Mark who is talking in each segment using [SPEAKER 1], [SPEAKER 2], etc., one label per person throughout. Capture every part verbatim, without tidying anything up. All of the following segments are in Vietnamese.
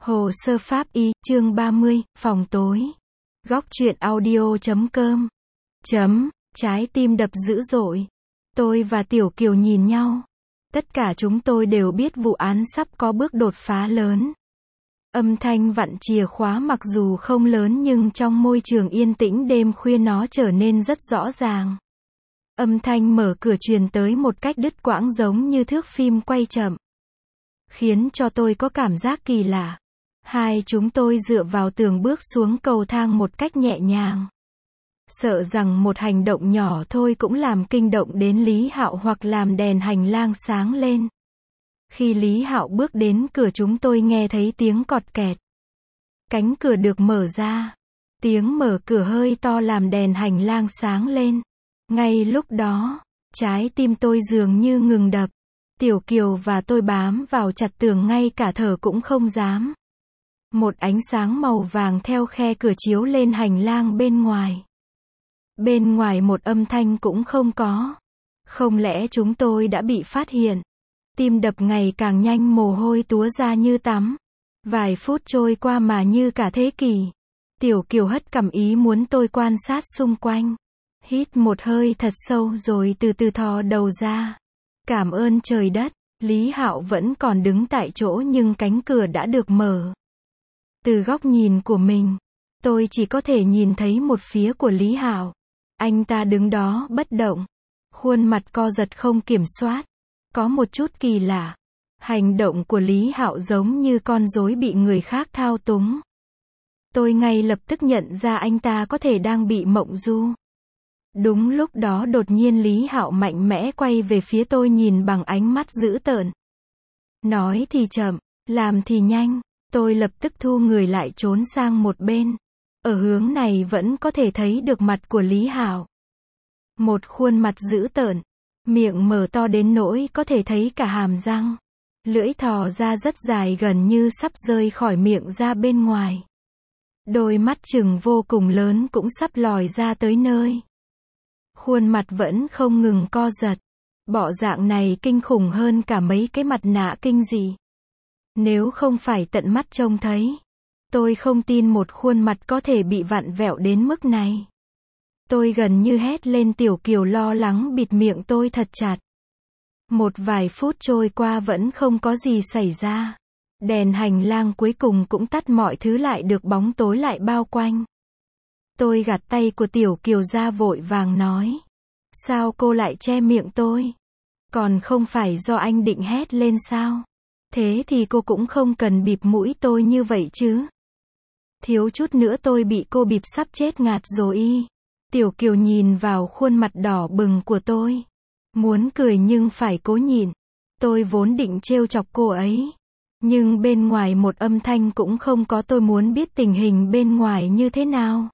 [SPEAKER 1] Hồ sơ pháp y, chương ba mươi, phòng tối. Góc truyện audio chấm com. Chấm, trái tim đập dữ dội. Tôi và Tiểu Kiều nhìn nhau. Tất cả chúng tôi đều biết vụ án sắp có bước đột phá lớn. Âm thanh vặn chìa khóa mặc dù không lớn nhưng trong môi trường yên tĩnh đêm khuya nó trở nên rất rõ ràng. Âm thanh mở cửa truyền tới một cách đứt quãng giống như thước phim quay chậm. Khiến cho tôi có cảm giác kỳ lạ. Hai chúng tôi dựa vào tường bước xuống cầu thang một cách nhẹ nhàng. Sợ rằng một hành động nhỏ thôi cũng làm kinh động đến Lý Hạo hoặc làm đèn hành lang sáng lên. Khi Lý Hạo bước đến cửa chúng tôi nghe thấy tiếng cọt kẹt. Cánh cửa được mở ra. Tiếng mở cửa hơi to làm đèn hành lang sáng lên. Ngay lúc đó, trái tim tôi dường như ngừng đập. Tiểu Kiều và tôi bám vào chặt tường ngay cả thở cũng không dám. Một ánh sáng màu vàng theo khe cửa chiếu lên hành lang bên ngoài. Bên ngoài một âm thanh cũng không có. Không lẽ chúng tôi đã bị phát hiện? Tim đập ngày càng nhanh, mồ hôi túa ra như tắm. Vài phút trôi qua mà như cả thế kỷ. Tiểu Kiều hất cằm ý muốn tôi quan sát xung quanh. Hít một hơi thật sâu rồi từ từ thò đầu ra. Cảm ơn trời đất, Lý Hạo vẫn còn đứng tại chỗ nhưng cánh cửa đã được mở. Từ góc nhìn của mình, tôi chỉ có thể nhìn thấy một phía của Lý Hạo. Anh ta đứng đó bất động, khuôn mặt co giật không kiểm soát. Có một chút kỳ lạ. Hành động của Lý Hạo giống như con rối bị người khác thao túng. Tôi ngay lập tức nhận ra anh ta có thể đang bị mộng du. Đúng lúc đó đột nhiên Lý Hạo mạnh mẽ quay về phía tôi nhìn bằng ánh mắt dữ tợn. Nói thì chậm, làm thì nhanh. Tôi lập tức thu người lại trốn sang một bên. Ở hướng này vẫn có thể thấy được mặt của Lý Hạo. Một khuôn mặt dữ tợn, miệng mở to đến nỗi có thể thấy cả hàm răng. Lưỡi thò ra rất dài gần như sắp rơi khỏi miệng ra bên ngoài. Đôi mắt trừng vô cùng lớn cũng sắp lòi ra tới nơi. Khuôn mặt vẫn không ngừng co giật. Bộ dạng này kinh khủng hơn cả mấy cái mặt nạ kinh dị. Nếu không phải tận mắt trông thấy, tôi không tin một khuôn mặt có thể bị vặn vẹo đến mức này. Tôi gần như hét lên. Tiểu Kiều lo lắng bịt miệng tôi thật chặt. Một vài phút trôi qua vẫn không có gì xảy ra. Đèn hành lang cuối cùng cũng tắt, mọi thứ lại được bóng tối lại bao quanh. Tôi gạt tay của Tiểu Kiều ra vội vàng nói. Sao cô lại che miệng tôi? Còn không phải do anh định hét lên sao? Thế thì cô cũng không cần bịt mũi tôi như vậy chứ. Thiếu chút nữa tôi bị cô bịt sắp chết ngạt rồi y. Tiểu Kiều nhìn vào khuôn mặt đỏ bừng của tôi. Muốn cười nhưng phải cố nhịn. Tôi vốn định trêu chọc cô ấy. Nhưng bên ngoài một âm thanh cũng không có. Tôi muốn biết tình hình bên ngoài như thế nào.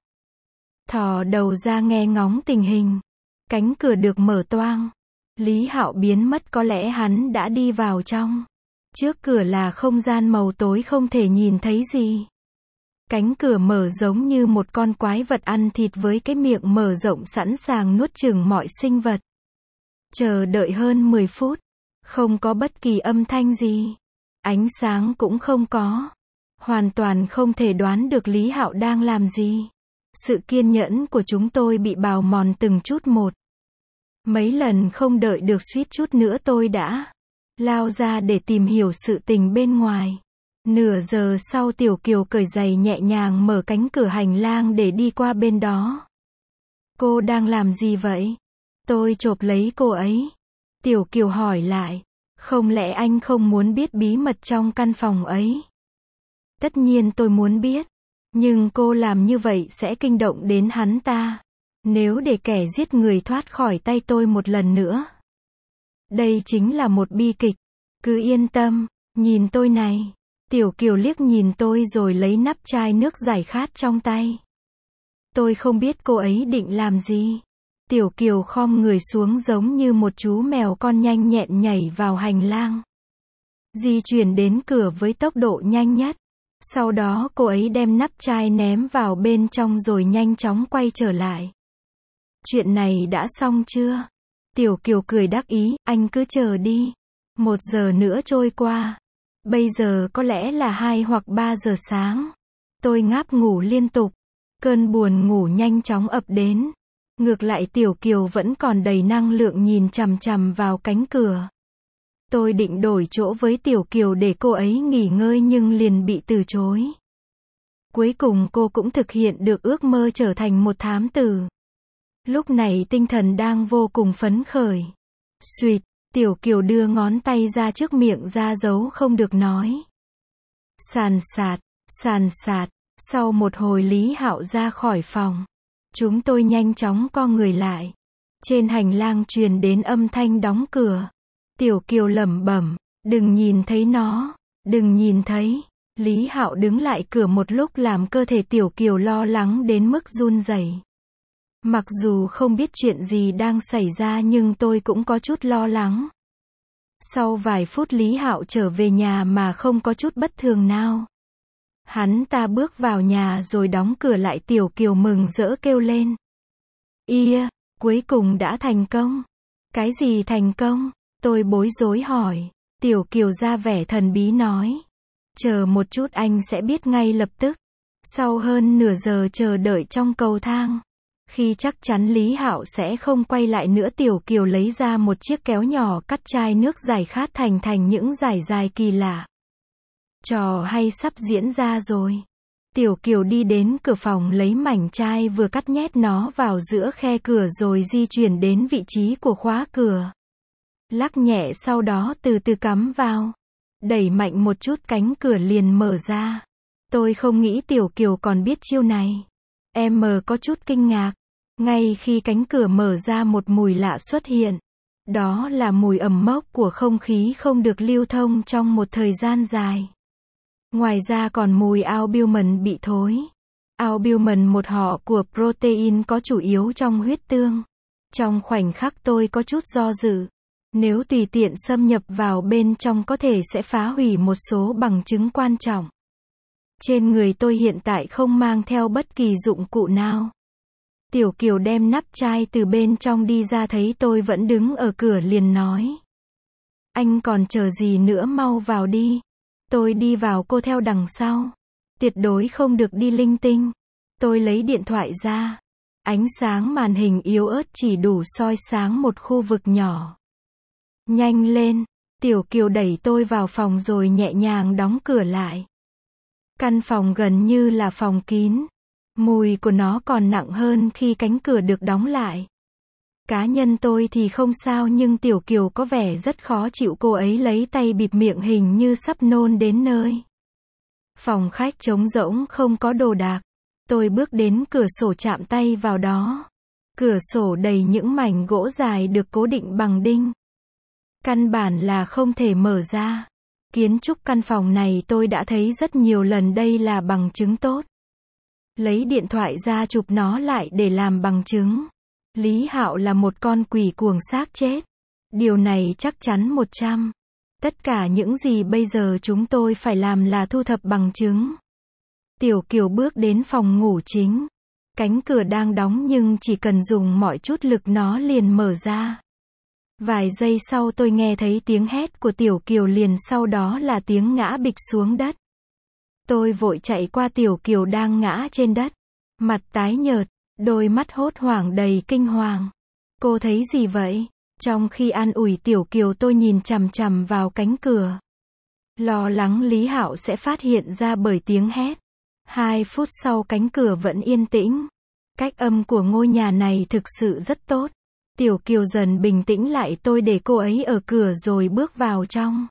[SPEAKER 1] Thò đầu ra nghe ngóng tình hình. Cánh cửa được mở toang. Lý Hạo biến mất, có lẽ hắn đã đi vào trong. Trước cửa là không gian màu tối không thể nhìn thấy gì. Cánh cửa mở giống như một con quái vật ăn thịt với cái miệng mở rộng sẵn sàng nuốt chửng mọi sinh vật. Chờ đợi hơn mười phút. Không có bất kỳ âm thanh gì. Ánh sáng cũng không có. Hoàn toàn không thể đoán được Lý Hạo đang làm gì. Sự kiên nhẫn của chúng tôi bị bào mòn từng chút một. Mấy lần không đợi được suýt chút nữa tôi đã lao ra để tìm hiểu sự tình bên ngoài. Nửa giờ sau Tiểu Kiều cởi giày nhẹ nhàng mở cánh cửa hành lang để đi qua bên đó. Cô đang làm gì vậy? Tôi chộp lấy cô ấy. Tiểu Kiều hỏi lại. Không lẽ anh không muốn biết bí mật trong căn phòng ấy? Tất nhiên tôi muốn biết. Nhưng cô làm như vậy sẽ kinh động đến hắn ta. Nếu để kẻ giết người thoát khỏi tay tôi một lần nữa. Đây chính là một bi kịch. Cứ yên tâm, nhìn tôi này. Tiểu Kiều liếc nhìn tôi rồi lấy nắp chai nước giải khát trong tay. Tôi không biết cô ấy định làm gì. Tiểu Kiều khom người xuống giống như một chú mèo con nhanh nhẹn nhảy vào hành lang. Di chuyển đến cửa với tốc độ nhanh nhất. Sau đó cô ấy đem nắp chai ném vào bên trong rồi nhanh chóng quay trở lại. Chuyện này đã xong chưa? Tiểu Kiều cười đắc ý, anh cứ chờ đi. Một giờ nữa trôi qua. Bây giờ có lẽ là hai hoặc ba giờ sáng. Tôi ngáp ngủ liên tục. Cơn buồn ngủ nhanh chóng ập đến. Ngược lại Tiểu Kiều vẫn còn đầy năng lượng nhìn chằm chằm vào cánh cửa. Tôi định đổi chỗ với Tiểu Kiều để cô ấy nghỉ ngơi nhưng liền bị từ chối. Cuối cùng cô cũng thực hiện được ước mơ trở thành một thám tử. Lúc này tinh thần đang vô cùng phấn khởi. Xuỵt, Tiểu Kiều đưa ngón tay ra trước miệng ra dấu không được nói. Sàn sạt, sàn sạt, sau một hồi Lý Hạo ra khỏi phòng. Chúng tôi nhanh chóng co người lại. Trên hành lang truyền đến âm thanh đóng cửa. Tiểu Kiều lẩm bẩm, đừng nhìn thấy nó, đừng nhìn thấy. Lý Hạo đứng lại cửa một lúc làm cơ thể Tiểu Kiều lo lắng đến mức run rẩy. Mặc dù không biết chuyện gì đang xảy ra nhưng tôi cũng có chút lo lắng. Sau vài phút Lý Hạo trở về nhà mà không có chút bất thường nào. Hắn ta bước vào nhà rồi đóng cửa lại. Tiểu Kiều mừng rỡ kêu lên. Ia, cuối cùng đã thành công. Cái gì thành công? Tôi bối rối hỏi. Tiểu Kiều ra vẻ thần bí nói. Chờ một chút anh sẽ biết ngay lập tức. Sau hơn nửa giờ chờ đợi trong cầu thang. Khi chắc chắn Lý Hạo sẽ không quay lại nữa, Tiểu Kiều lấy ra một chiếc kéo nhỏ cắt chai nước giải khát thành thành những dải dài kỳ lạ. Trò hay sắp diễn ra rồi. Tiểu Kiều đi đến cửa phòng lấy mảnh chai vừa cắt nhét nó vào giữa khe cửa rồi di chuyển đến vị trí của khóa cửa. Lắc nhẹ sau đó từ từ cắm vào. Đẩy mạnh một chút cánh cửa liền mở ra. Tôi không nghĩ Tiểu Kiều còn biết chiêu này. Em mờ có chút kinh ngạc. Ngay khi cánh cửa mở ra một mùi lạ xuất hiện. Đó là mùi ẩm mốc của không khí không được lưu thông trong một thời gian dài. Ngoài ra còn mùi albumin bị thối. Albumin một họ của protein có chủ yếu trong huyết tương. Trong khoảnh khắc tôi có chút do dự. Nếu tùy tiện xâm nhập vào bên trong có thể sẽ phá hủy một số bằng chứng quan trọng. Trên người tôi hiện tại không mang theo bất kỳ dụng cụ nào. Tiểu Kiều đem nắp chai từ bên trong đi ra thấy tôi vẫn đứng ở cửa liền nói. Anh còn chờ gì nữa, mau vào đi. Tôi đi vào, cô theo đằng sau. Tuyệt đối không được đi linh tinh. Tôi lấy điện thoại ra. Ánh sáng màn hình yếu ớt chỉ đủ soi sáng một khu vực nhỏ. Nhanh lên. Tiểu Kiều đẩy tôi vào phòng rồi nhẹ nhàng đóng cửa lại. Căn phòng gần như là phòng kín. Mùi của nó còn nặng hơn khi cánh cửa được đóng lại. Cá nhân tôi thì không sao nhưng Tiểu Kiều có vẻ rất khó chịu, cô ấy lấy tay bịt miệng hình như sắp nôn đến nơi. Phòng khách trống rỗng không có đồ đạc. Tôi bước đến cửa sổ chạm tay vào đó. Cửa sổ đầy những mảnh gỗ dài được cố định bằng đinh. Căn bản là không thể mở ra. Kiến trúc căn phòng này tôi đã thấy rất nhiều lần, đây là bằng chứng tốt. Lấy điện thoại ra chụp nó lại để làm bằng chứng. Lý Hạo là một con quỷ cuồng xác chết. Điều này chắc chắn một trăm. Tất cả những gì bây giờ chúng tôi phải làm là thu thập bằng chứng. Tiểu Kiều bước đến phòng ngủ chính. Cánh cửa đang đóng nhưng chỉ cần dùng mọi chút lực nó liền mở ra. Vài giây sau tôi nghe thấy tiếng hét của Tiểu Kiều, liền sau đó là tiếng ngã bịch xuống đất. Tôi vội chạy qua Tiểu Kiều đang ngã trên đất. Mặt tái nhợt, đôi mắt hốt hoảng đầy kinh hoàng. Cô thấy gì vậy? Trong khi an ủi Tiểu Kiều tôi nhìn chằm chằm vào cánh cửa. Lo lắng Lý Hạo sẽ phát hiện ra bởi tiếng hét. Hai phút sau cánh cửa vẫn yên tĩnh. Cách âm của ngôi nhà này thực sự rất tốt. Tiểu Kiều dần bình tĩnh lại, tôi để cô ấy ở cửa rồi bước vào trong.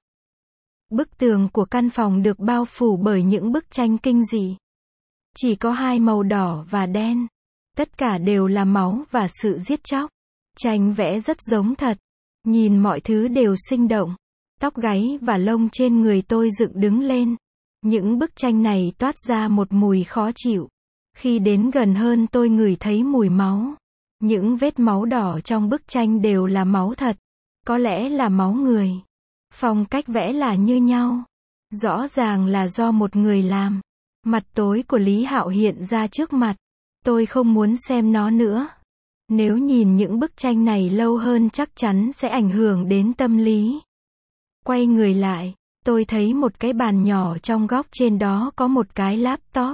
[SPEAKER 1] Bức tường của căn phòng được bao phủ bởi những bức tranh kinh dị. Chỉ có hai màu đỏ và đen. Tất cả đều là máu và sự giết chóc. Tranh vẽ rất giống thật. Nhìn mọi thứ đều sinh động. Tóc gáy và lông trên người tôi dựng đứng lên. Những bức tranh này toát ra một mùi khó chịu. Khi đến gần hơn tôi ngửi thấy mùi máu. Những vết máu đỏ trong bức tranh đều là máu thật. Có lẽ là máu người. Phong cách vẽ là như nhau. Rõ ràng là do một người làm. Mặt tối của Lý Hạo hiện ra trước mặt. Tôi không muốn xem nó nữa. Nếu nhìn những bức tranh này lâu hơn chắc chắn sẽ ảnh hưởng đến tâm lý. Quay người lại, Tôi thấy một cái bàn nhỏ trong góc trên đó có một cái laptop.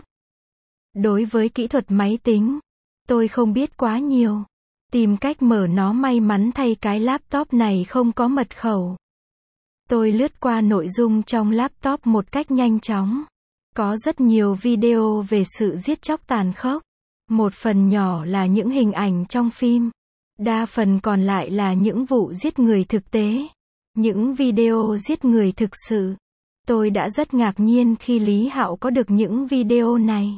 [SPEAKER 1] Đối với kỹ thuật máy tính, tôi không biết quá nhiều. Tìm cách mở nó, may mắn thay cái laptop này không có mật khẩu. Tôi lướt qua nội dung trong laptop một cách nhanh chóng. Có rất nhiều video về sự giết chóc tàn khốc. Một phần nhỏ là những hình ảnh trong phim. Đa phần còn lại là những vụ giết người thực tế. Những video giết người thực sự. Tôi đã rất ngạc nhiên khi Lý Hạo có được những video này.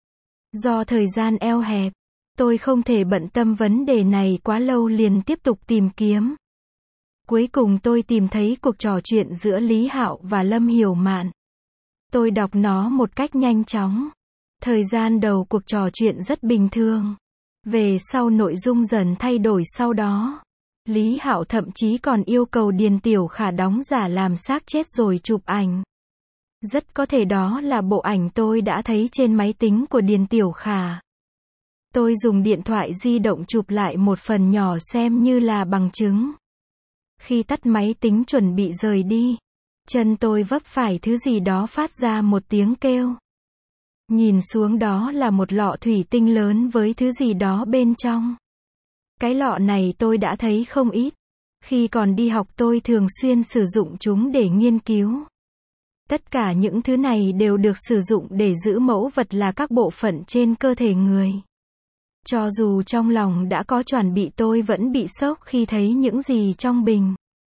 [SPEAKER 1] Do thời gian eo hẹp, tôi không thể bận tâm vấn đề này quá lâu, liền tiếp tục tìm kiếm. Cuối cùng tôi tìm thấy cuộc trò chuyện giữa Lý Hạo và Lâm Hiểu Mạn. Tôi đọc nó một cách nhanh chóng. Thời gian đầu cuộc trò chuyện rất bình thường. Về sau nội dung dần thay đổi sau đó. Lý Hạo thậm chí còn yêu cầu Điền Tiểu Khả đóng giả làm xác chết rồi chụp ảnh. Rất có thể đó là bộ ảnh tôi đã thấy trên máy tính của Điền Tiểu Khả. Tôi dùng điện thoại di động chụp lại một phần nhỏ xem như là bằng chứng. Khi tắt máy tính chuẩn bị rời đi, chân tôi vấp phải thứ gì đó phát ra một tiếng kêu. Nhìn xuống đó là một lọ thủy tinh lớn với thứ gì đó bên trong. Cái lọ này tôi đã thấy không ít. Khi còn đi học tôi thường xuyên sử dụng chúng để nghiên cứu. Tất cả những thứ này đều được sử dụng để giữ mẫu vật là các bộ phận trên cơ thể người. Cho dù trong lòng đã có chuẩn bị, tôi vẫn bị sốc khi thấy những gì trong bình.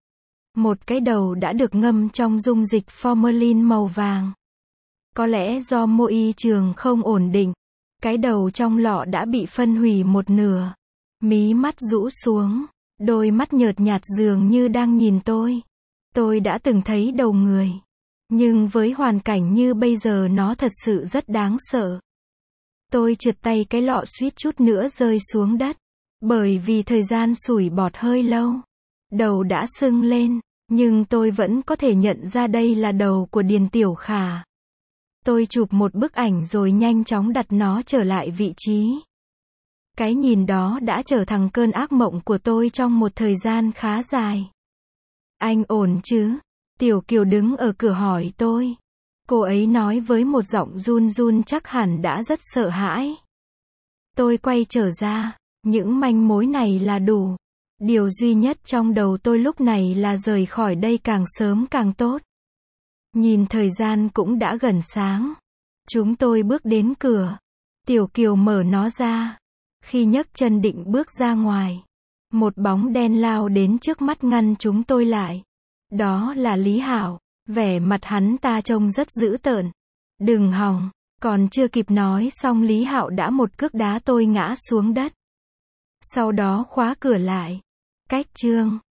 [SPEAKER 1] Một cái đầu đã được ngâm trong dung dịch formalin màu vàng. Có lẽ do môi trường không ổn định, cái đầu trong lọ đã bị phân hủy một nửa. Mí mắt rũ xuống, đôi mắt nhợt nhạt dường như đang nhìn tôi. Tôi đã từng thấy đầu người. Nhưng với hoàn cảnh như bây giờ nó thật sự rất đáng sợ. Tôi trượt tay cái lọ suýt chút nữa rơi xuống đất. Bởi vì thời gian sủi bọt hơi lâu. Đầu đã sưng lên, nhưng tôi vẫn có thể nhận ra đây là đầu của Điền Tiểu Khả. Tôi chụp một bức ảnh rồi nhanh chóng đặt nó trở lại vị trí. Cái nhìn đó đã trở thành cơn ác mộng của tôi trong một thời gian khá dài. Anh ổn chứ? Tiểu Kiều đứng ở cửa hỏi tôi. Cô ấy nói với một giọng run run, chắc hẳn đã rất sợ hãi. Tôi quay trở ra. Những manh mối này là đủ. Điều duy nhất trong đầu tôi lúc này là rời khỏi đây càng sớm càng tốt. Nhìn thời gian cũng đã gần sáng. Chúng tôi bước đến cửa. Tiểu Kiều mở nó ra. Khi nhấc chân định bước ra ngoài, một bóng đen lao đến trước mắt ngăn chúng tôi lại. Đó là Lý Hạo. Vẻ mặt hắn ta trông rất dữ tợn. Đừng hòng. Còn chưa kịp nói xong Lý Hạo đã một cước đá tôi ngã xuống đất. Sau đó khóa cửa lại. Cách chương